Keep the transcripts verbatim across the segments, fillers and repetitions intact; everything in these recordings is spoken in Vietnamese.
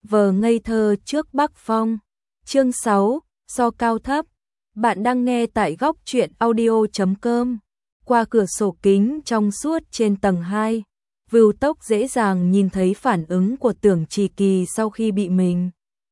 vờ ngây thơ trước Bắc Phong. Chương sáu, so cao thấp. Bạn đang nghe tại góc truyện audio chấm com. Qua cửa sổ kính trong suốt trên tầng hai, Vưu Tốc dễ dàng nhìn thấy phản ứng của Tưởng Trì Kỳ sau khi bị mình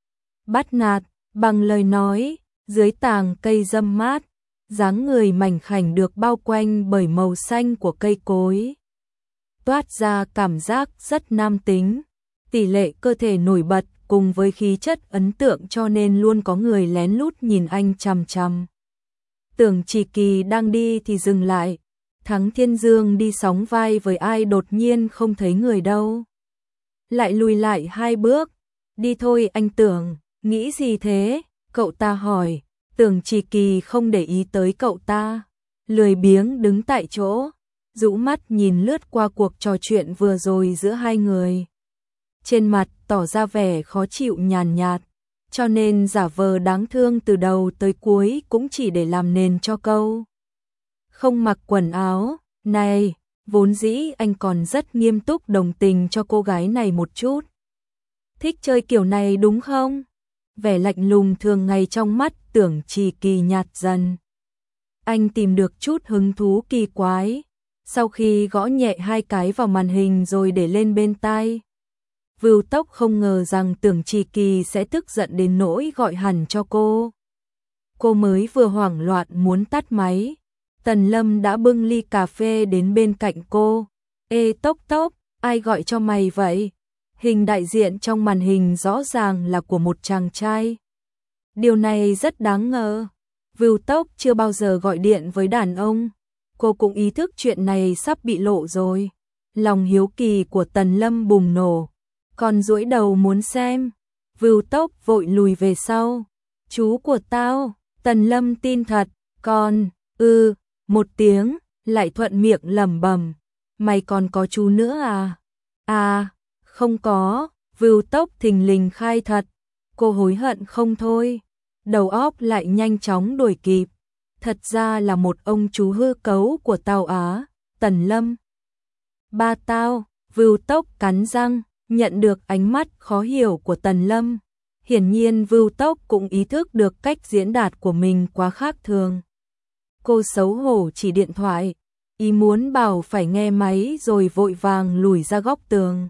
bắt nạt bằng lời nói. Dưới tàng cây râm mát, dáng người mảnh khảnh được bao quanh bởi màu xanh của cây cối, toát ra cảm giác rất nam tính. Tỷ lệ cơ thể nổi bật cùng với khí chất ấn tượng cho nên luôn có người lén lút nhìn anh chằm chằm. Tưởng Trì Kỳ đang đi thì dừng lại. Thắng Thiên Dương đi sóng vai với ai đột nhiên không thấy người đâu. Lại lùi lại hai bước. Đi thôi anh Tưởng, nghĩ gì thế? Cậu ta hỏi. Tưởng Trì Kỳ không để ý tới cậu ta, lười biếng đứng tại chỗ, rũ mắt nhìn lướt qua cuộc trò chuyện vừa rồi giữa hai người. Trên mặt tỏ ra vẻ khó chịu nhàn nhạt, cho nên giả vờ đáng thương từ đầu tới cuối cũng chỉ để làm nền cho câu không mặc quần áo. Này, vốn dĩ anh còn rất nghiêm túc đồng tình cho cô gái này một chút. Thích chơi kiểu này đúng không? Vẻ lạnh lùng thường ngày trong mắt Tưởng Trì Kỳ nhạt dần. Anh tìm được chút hứng thú kỳ quái, sau khi gõ nhẹ hai cái vào màn hình rồi để lên bên tai. Vưu Tốc không ngờ rằng Tưởng Trì Kỳ sẽ tức giận đến nỗi gọi hẳn cho cô. Cô mới vừa hoảng loạn muốn tắt máy, Tần Lâm đã bưng ly cà phê đến bên cạnh cô. Ê Tốc Tốc, ai gọi cho mày vậy? Hình đại diện trong màn hình rõ ràng là của một chàng trai. Điều này rất đáng ngờ. Vưu Tốc chưa bao giờ gọi điện với đàn ông. Cô cũng ý thức chuyện này sắp bị lộ rồi. Lòng hiếu kỳ của Tần Lâm bùng nổ, còn duỗi đầu muốn xem. Vưu Tốc vội lùi về sau. Chú của tao. Tần Lâm tin thật. Con, ư, một tiếng, lại thuận miệng lẩm bẩm. Mày còn có chú nữa à? À, không có. Vưu Tốc thình lình khai thật. Cô hối hận không thôi. Đầu óc lại nhanh chóng đuổi kịp. Thật ra là một ông chú hư cấu của tao á. Tần Lâm. Ba tao. Vưu Tốc cắn răng, nhận được ánh mắt khó hiểu của Tần Lâm. Hiển nhiên Vưu Tốc cũng ý thức được cách diễn đạt của mình quá khác thường. Cô xấu hổ chỉ điện thoại, ý muốn bảo phải nghe máy rồi vội vàng lùi ra góc tường.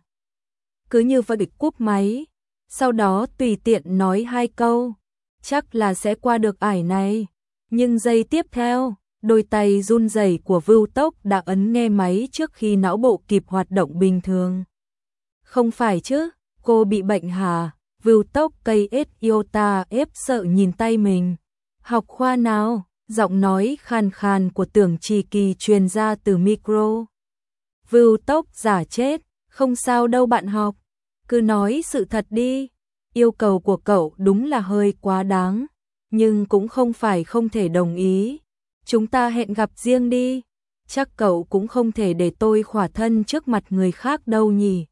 Cứ như vậy bị cúp máy, sau đó tùy tiện nói hai câu, chắc là sẽ qua được ải này. Nhưng giây tiếp theo, đôi tay run rẩy của Vưu Tốc đã ấn nghe máy trước khi não bộ kịp hoạt động bình thường. Không phải chứ, cô bị bệnh hả? Vưu Tốc cây ết iota ép sợ nhìn tay mình. Học khoa nào? Giọng nói khàn khàn của Tưởng Trì Kỳ truyền ra từ micro. Vưu Tốc giả chết. Không sao đâu bạn học. Cứ nói sự thật đi. Yêu cầu của cậu đúng là hơi quá đáng, nhưng cũng không phải không thể đồng ý. Chúng ta hẹn gặp riêng đi. Chắc cậu cũng không thể để tôi khỏa thân trước mặt người khác đâu nhỉ.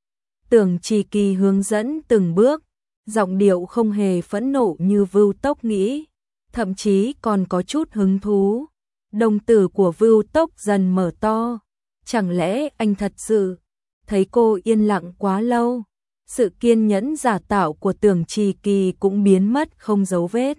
Tưởng Trì Kỳ hướng dẫn từng bước, giọng điệu không hề phẫn nộ như Vưu Tốc nghĩ, thậm chí còn có chút hứng thú. Đồng tử của Vưu Tốc dần mở to. Chẳng lẽ anh thật sự thấy cô yên lặng quá lâu? Sự kiên nhẫn giả tạo của Tưởng Trì Kỳ cũng biến mất không dấu vết.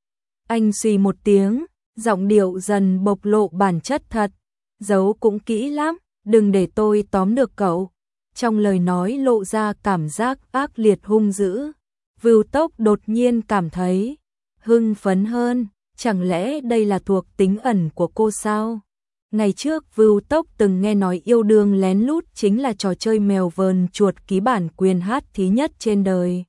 Anh suy một tiếng, giọng điệu dần bộc lộ bản chất thật. Giấu cũng kỹ lắm, đừng để tôi tóm được cậu. Trong lời nói lộ ra cảm giác ác liệt hung dữ. Vưu Tốc đột nhiên cảm thấy hưng phấn hơn. Chẳng lẽ đây là thuộc tính ẩn của cô sao? Ngày trước Vưu Tốc từng nghe nói yêu đương lén lút chính là trò chơi mèo vờn chuột ký bản quyền hát thí nhất trên đời.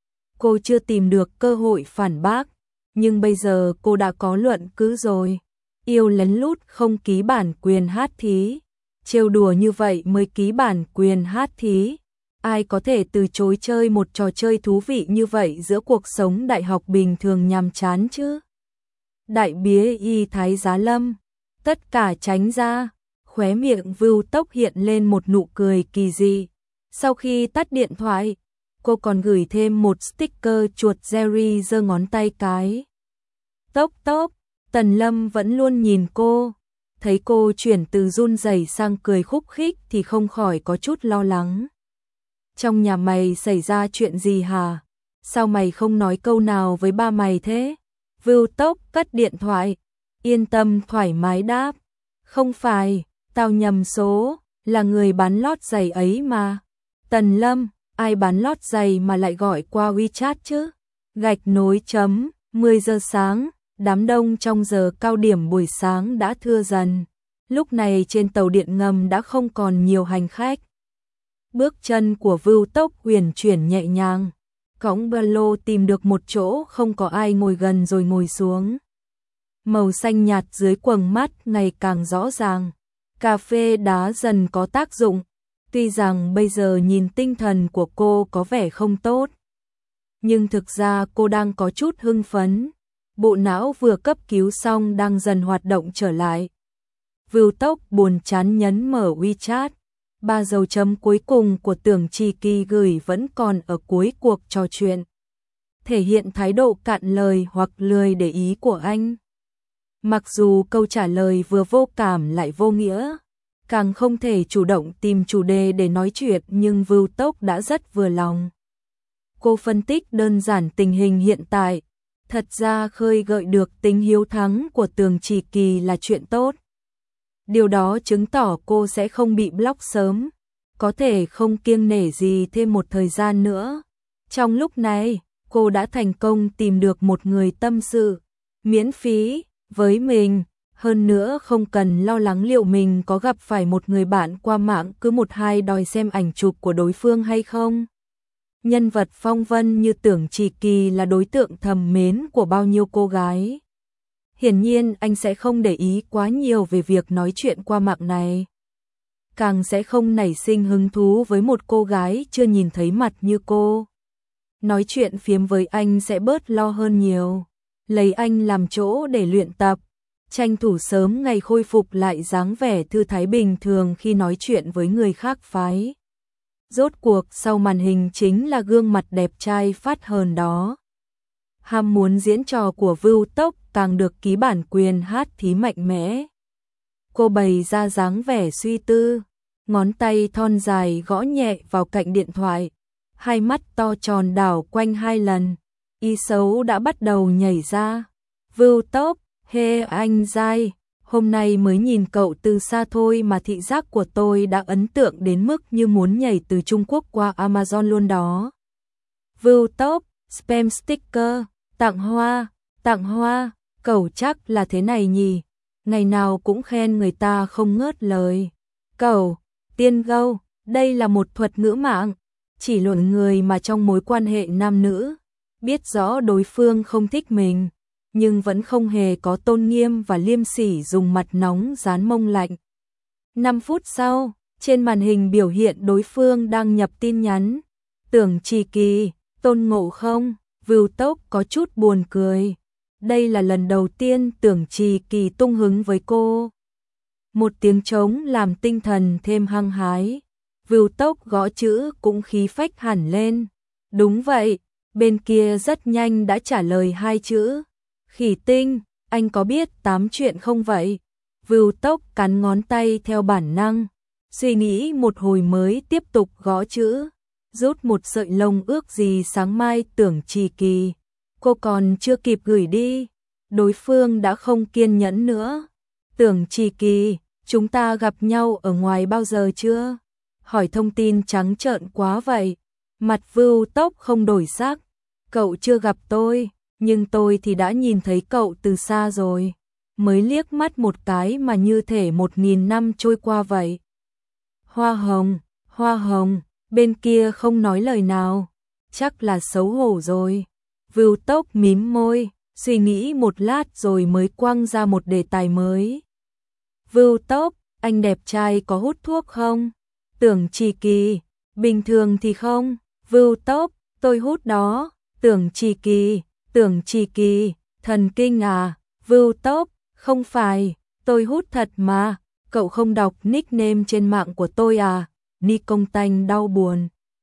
Cô chưa tìm được cơ hội phản bác, nhưng bây giờ cô đã có luận cứ rồi. Yêu lén lút không ký bản quyền hát thí. Trêu đùa như vậy mới ký bản quyền hát thí. Ai có thể từ chối chơi một trò chơi thú vị như vậy giữa cuộc sống đại học bình thường nhàm chán chứ? Đại bía y Thái Giá Lâm. Tất cả tránh ra. Khóe miệng Vưu Tốc hiện lên một nụ cười kỳ dị. Sau khi tắt điện thoại, cô còn gửi thêm một sticker chuột Jerry giơ ngón tay cái. Tốc Tốc. Tần Lâm vẫn luôn nhìn cô. Thấy cô chuyển từ run rẩy sang cười khúc khích thì không khỏi có chút lo lắng. Trong nhà mày xảy ra chuyện gì hả? Sao mày không nói câu nào với ba mày thế? Vưu Tốc cất điện thoại, yên tâm thoải mái đáp. Không phải, tao nhầm số, là người bán lót giày ấy mà. Tần Lâm, ai bán lót giày mà lại gọi qua WeChat chứ? Gạch nối chấm, mười giờ sáng, đám đông trong giờ cao điểm buổi sáng đã thưa dần. Lúc này trên tàu điện ngầm đã không còn nhiều hành khách. Bước chân của Vưu Tốc huyền chuyển nhẹ nhàng, cõng ba lô tìm được một chỗ không có ai ngồi gần rồi ngồi xuống. Màu xanh nhạt dưới quầng mắt ngày càng rõ ràng, cà phê đá dần có tác dụng, tuy rằng bây giờ nhìn tinh thần của cô có vẻ không tốt. Nhưng thực ra cô đang có chút hưng phấn, bộ não vừa cấp cứu xong đang dần hoạt động trở lại. Vưu Tốc buồn chán nhấn mở WeChat. Ba dấu chấm cuối cùng của Tưởng Trì Kỳ gửi vẫn còn ở cuối cuộc trò chuyện, thể hiện thái độ cạn lời hoặc lười để ý của anh. Mặc dù câu trả lời vừa vô cảm lại vô nghĩa, càng không thể chủ động tìm chủ đề để nói chuyện, nhưng Vưu Tốc đã rất vừa lòng. Cô phân tích đơn giản tình hình hiện tại, thật ra khơi gợi được tính hiếu thắng của Tưởng Trì Kỳ là chuyện tốt. Điều đó chứng tỏ cô sẽ không bị block sớm, có thể không kiêng nể gì thêm một thời gian nữa. Trong lúc này, cô đã thành công tìm được một người tâm sự, miễn phí, với mình, hơn nữa không cần lo lắng liệu mình có gặp phải một người bạn qua mạng cứ một hai đòi xem ảnh chụp của đối phương hay không. Nhân vật phong vân như Tưởng Trì Kỳ là đối tượng thầm mến của bao nhiêu cô gái. Hiển nhiên anh sẽ không để ý quá nhiều về việc nói chuyện qua mạng này. Càng sẽ không nảy sinh hứng thú với một cô gái chưa nhìn thấy mặt như cô. Nói chuyện phiếm với anh sẽ bớt lo hơn nhiều. Lấy anh làm chỗ để luyện tập, tranh thủ sớm ngày khôi phục lại dáng vẻ thư thái bình thường khi nói chuyện với người khác phái. Rốt cuộc sau màn hình chính là gương mặt đẹp trai phát hờn đó. Ham muốn diễn trò của Vưu Tốc càng được ký bản quyền hát thí mạnh mẽ. Cô bày ra dáng vẻ suy tư, ngón tay thon dài gõ nhẹ vào cạnh điện thoại, hai mắt to tròn đảo quanh hai lần, ý xấu đã bắt đầu nhảy ra. Vưu Tốc, hê anh dai, hôm nay mới nhìn cậu từ xa thôi mà thị giác của tôi đã ấn tượng đến mức như muốn nhảy từ Trung Quốc qua Amazon luôn đó. Vưu Tốc, spam sticker, tặng hoa, tặng hoa, cậu chắc là thế này nhỉ, ngày nào cũng khen người ta không ngớt lời. Cậu, tiên gâu, đây là một thuật ngữ mạng, chỉ luận người mà trong mối quan hệ nam nữ, biết rõ đối phương không thích mình, nhưng vẫn không hề có tôn nghiêm và liêm sỉ dùng mặt nóng dán mông lạnh. năm phút sau, trên màn hình biểu hiện đối phương đang nhập tin nhắn. Tưởng Trì Kỳ, Tôn Ngộ Không. Vưu Tốc có chút buồn cười. Đây là lần đầu tiên Tưởng Trì Kỳ tung hứng với cô. Một tiếng trống làm tinh thần thêm hăng hái. Vưu Tốc gõ chữ cũng khí phách hẳn lên. Đúng vậy, bên kia rất nhanh đã trả lời hai chữ. Khỉ tinh, anh có biết tám chuyện không vậy? Vưu Tốc cắn ngón tay theo bản năng, suy nghĩ một hồi mới tiếp tục gõ chữ. Rút một sợi lông ước gì sáng mai Tưởng Trì Kỳ. Cô còn chưa kịp gửi đi, đối phương đã không kiên nhẫn nữa. Tưởng Trì Kỳ, chúng ta gặp nhau ở ngoài bao giờ chưa? Hỏi thông tin trắng trợn quá vậy. Mặt Vưu Tốc không đổi sắc. Cậu chưa gặp tôi, nhưng tôi thì đã nhìn thấy cậu từ xa rồi. Mới liếc mắt một cái mà như thể một nghìn năm trôi qua vậy. Hoa hồng, hoa hồng. Bên kia không nói lời nào, chắc là xấu hổ rồi. Vưu Tốc mím môi, suy nghĩ một lát rồi mới quăng ra một đề tài mới. Vưu Tốc, anh đẹp trai có hút thuốc không? Tưởng Trì Kỳ, bình thường thì không. Vưu Tốc, tôi hút đó. Tưởng Trì Kỳ, Tưởng Trì Kỳ, thần kinh à? Vưu Tốc, không phải, tôi hút thật mà. Cậu không đọc nickname trên mạng của tôi à? Ni Công Tanh đau buồn.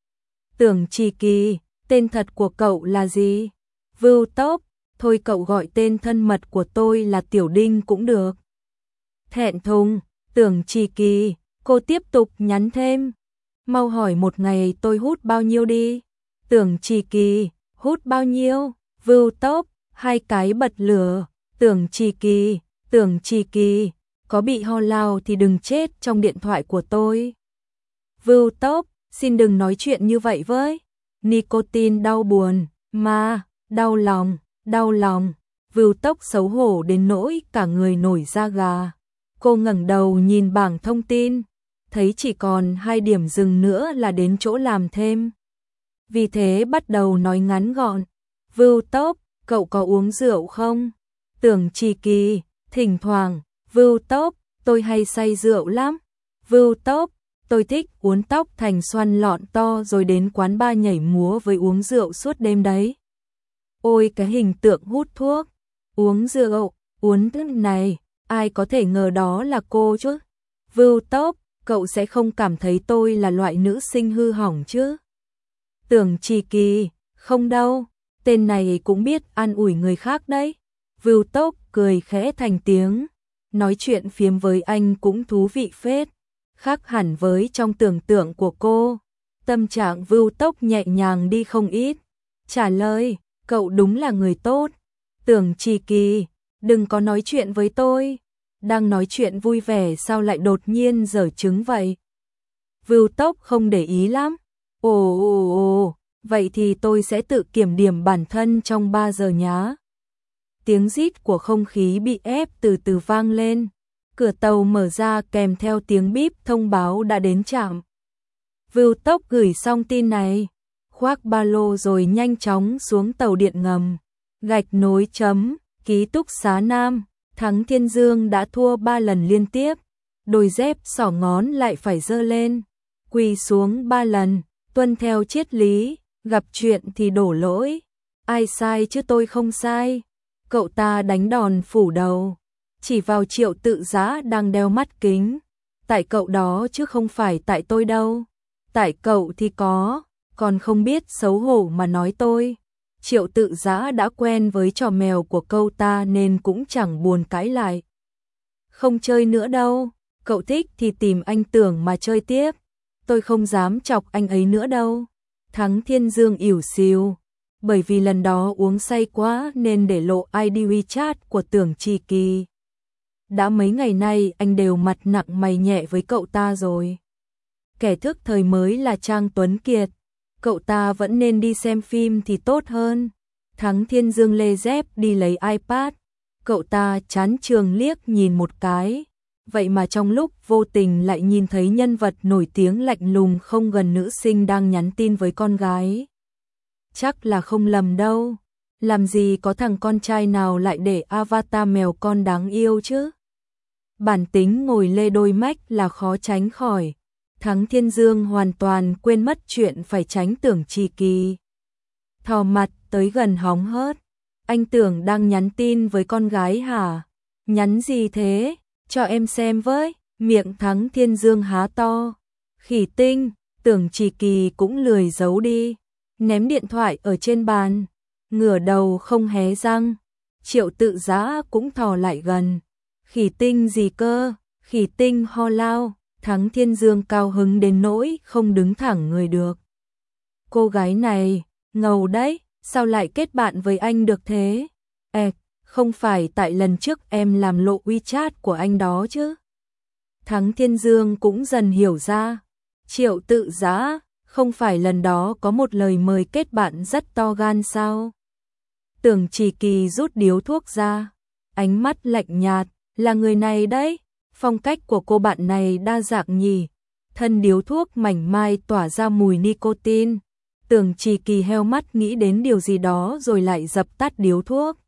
Tưởng Trì Kỳ, tên thật của cậu là gì? Vưu Tốc, thôi cậu gọi tên thân mật của tôi là Tiểu Đinh cũng được. Thẹn thùng, Tưởng Trì Kỳ, cô tiếp tục nhắn thêm. mau hỏi một ngày tôi hút bao nhiêu đi. Tưởng Trì Kỳ, hút bao nhiêu? Vưu Tốc, hai cái bật lửa. Tưởng Trì Kỳ, Tưởng Trì Kỳ, có bị ho lao thì đừng chết trong điện thoại của tôi. Vưu Tốc, xin đừng nói chuyện như vậy với. Nicotine đau buồn, mà, đau lòng, đau lòng. Vưu Tốc xấu hổ đến nỗi cả người nổi da gà. Cô ngẩng đầu nhìn bảng thông tin, thấy chỉ còn hai điểm dừng nữa là đến chỗ làm thêm. Vì thế bắt đầu nói ngắn gọn. Vưu Tốc, cậu có uống rượu không? Tưởng Trì Kỳ, thỉnh thoảng. Vưu Tốc, tôi hay say rượu lắm. Vưu Tốc, tôi thích uốn tóc thành xoăn lọn to rồi đến quán bar nhảy múa với uống rượu suốt đêm đấy. Ôi cái hình tượng hút thuốc, uống rượu, uốn thức này, ai có thể ngờ đó là cô chứ? Vưu Tốc, cậu sẽ không cảm thấy tôi là loại nữ sinh hư hỏng chứ? Tưởng Trì Kỳ, không đâu, tên này cũng biết an ủi người khác đấy. Vưu Tốc cười khẽ thành tiếng, nói chuyện phiếm với anh cũng thú vị phết, khác hẳn với trong tưởng tượng của cô. Tâm trạng Vưu Tốc nhẹ nhàng đi không ít, trả lời, cậu đúng là người tốt. Tưởng Trì Kỳ, đừng có nói chuyện với tôi, đang nói chuyện vui vẻ sao lại đột nhiên giở trứng vậy? Vưu Tốc không để ý lắm. Ồ ồ ồ, vậy thì tôi sẽ tự kiểm điểm bản thân trong ba giờ nhá. Tiếng rít của không khí bị ép từ từ vang lên. Cửa tàu mở ra kèm theo tiếng bíp thông báo đã đến trạm. Vưu Tốc gửi xong tin này, khoác ba lô rồi nhanh chóng xuống tàu điện ngầm. Gạch nối chấm, ký túc xá Nam, Thắng Thiên Dương đã thua ba lần liên tiếp. Đôi dép xỏ ngón lại phải giơ lên, quỳ xuống ba lần, tuân theo triết lý, gặp chuyện thì đổ lỗi. Ai sai chứ tôi không sai. Cậu ta đánh đòn phủ đầu, chỉ vào Triệu Tự Giá đang đeo mắt kính. Tại cậu đó chứ không phải tại tôi đâu. Tại cậu thì có, còn không biết xấu hổ mà nói tôi. Triệu Tự Giá đã quen với trò mèo của cậu ta nên cũng chẳng buồn cãi lại. Không chơi nữa đâu, cậu thích thì tìm anh Tưởng mà chơi tiếp. Tôi không dám chọc anh ấy nữa đâu. Thắng Thiên Dương ỉu xìu, bởi vì lần đó uống say quá nên để lộ i đê WeChat của Tưởng Trì Kỳ. Đã mấy ngày nay anh đều mặt nặng mày nhẹ với cậu ta rồi. Kẻ thức thời mới là Trang Tuấn Kiệt. Cậu ta vẫn nên đi xem phim thì tốt hơn. Thắng Thiên Dương lê dép đi lấy iPad. Cậu ta chán trường liếc nhìn một cái. Vậy mà trong lúc vô tình lại nhìn thấy nhân vật nổi tiếng lạnh lùng không gần nữ sinh đang nhắn tin với con gái. Chắc là không lầm đâu. Làm gì có thằng con trai nào lại để avatar mèo con đáng yêu chứ? Bản tính ngồi lê đôi mách là khó tránh khỏi. Thắng Thiên Dương hoàn toàn quên mất chuyện phải tránh Tưởng Trì Kỳ. Thò mặt tới gần hóng hớt. Anh Tưởng đang nhắn tin với con gái hả? Nhắn gì thế? Cho em xem với. Miệng Thắng Thiên Dương há to. Khỉ tinh, Tưởng Trì Kỳ cũng lười giấu đi. Ném điện thoại ở trên bàn. Ngửa đầu không hé răng. Triệu Tự Giá cũng thò lại gần. Khỉ tinh gì cơ? Khỉ tinh ho lao. Thắng Thiên Dương cao hứng đến nỗi không đứng thẳng người được. Cô gái này, ngầu đấy, sao lại kết bạn với anh được thế? Ê, không phải tại lần trước em làm lộ WeChat của anh đó chứ? Thắng Thiên Dương cũng dần hiểu ra. Triệu Tự Giá, không phải lần đó có một lời mời kết bạn rất to gan sao? Tưởng Trì Kỳ rút điếu thuốc ra, ánh mắt lạnh nhạt, là người này đấy. Phong cách của cô bạn này đa dạng nhỉ. Thân điếu thuốc mảnh mai tỏa ra mùi nicotine. Tưởng Trì Kỳ heo mắt nghĩ đến điều gì đó rồi lại dập tắt điếu thuốc.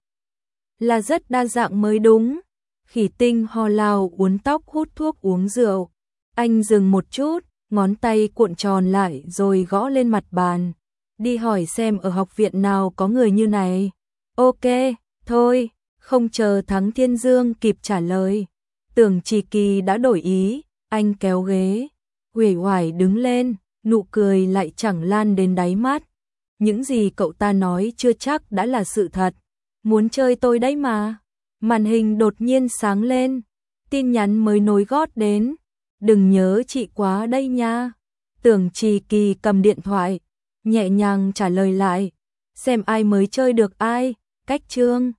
Là rất đa dạng mới đúng. Khỉ tinh ho lao uốn tóc hút thuốc uống rượu. Anh dừng một chút, ngón tay cuộn tròn lại rồi gõ lên mặt bàn. Đi hỏi xem ở học viện nào có người như này. Ok, thôi, không chờ Thắng Thiên Dương kịp trả lời. Tưởng Trì Kỳ đã đổi ý, anh kéo ghế, uể oải đứng lên, nụ cười lại chẳng lan đến đáy mắt. Những gì cậu ta nói chưa chắc đã là sự thật. Muốn chơi tôi đấy mà. Màn hình đột nhiên sáng lên, tin nhắn mới nối gót đến. Đừng nhớ chị quá đây nha. Tưởng Trì Kỳ cầm điện thoại, nhẹ nhàng trả lời lại, xem ai mới chơi được ai, cách chương.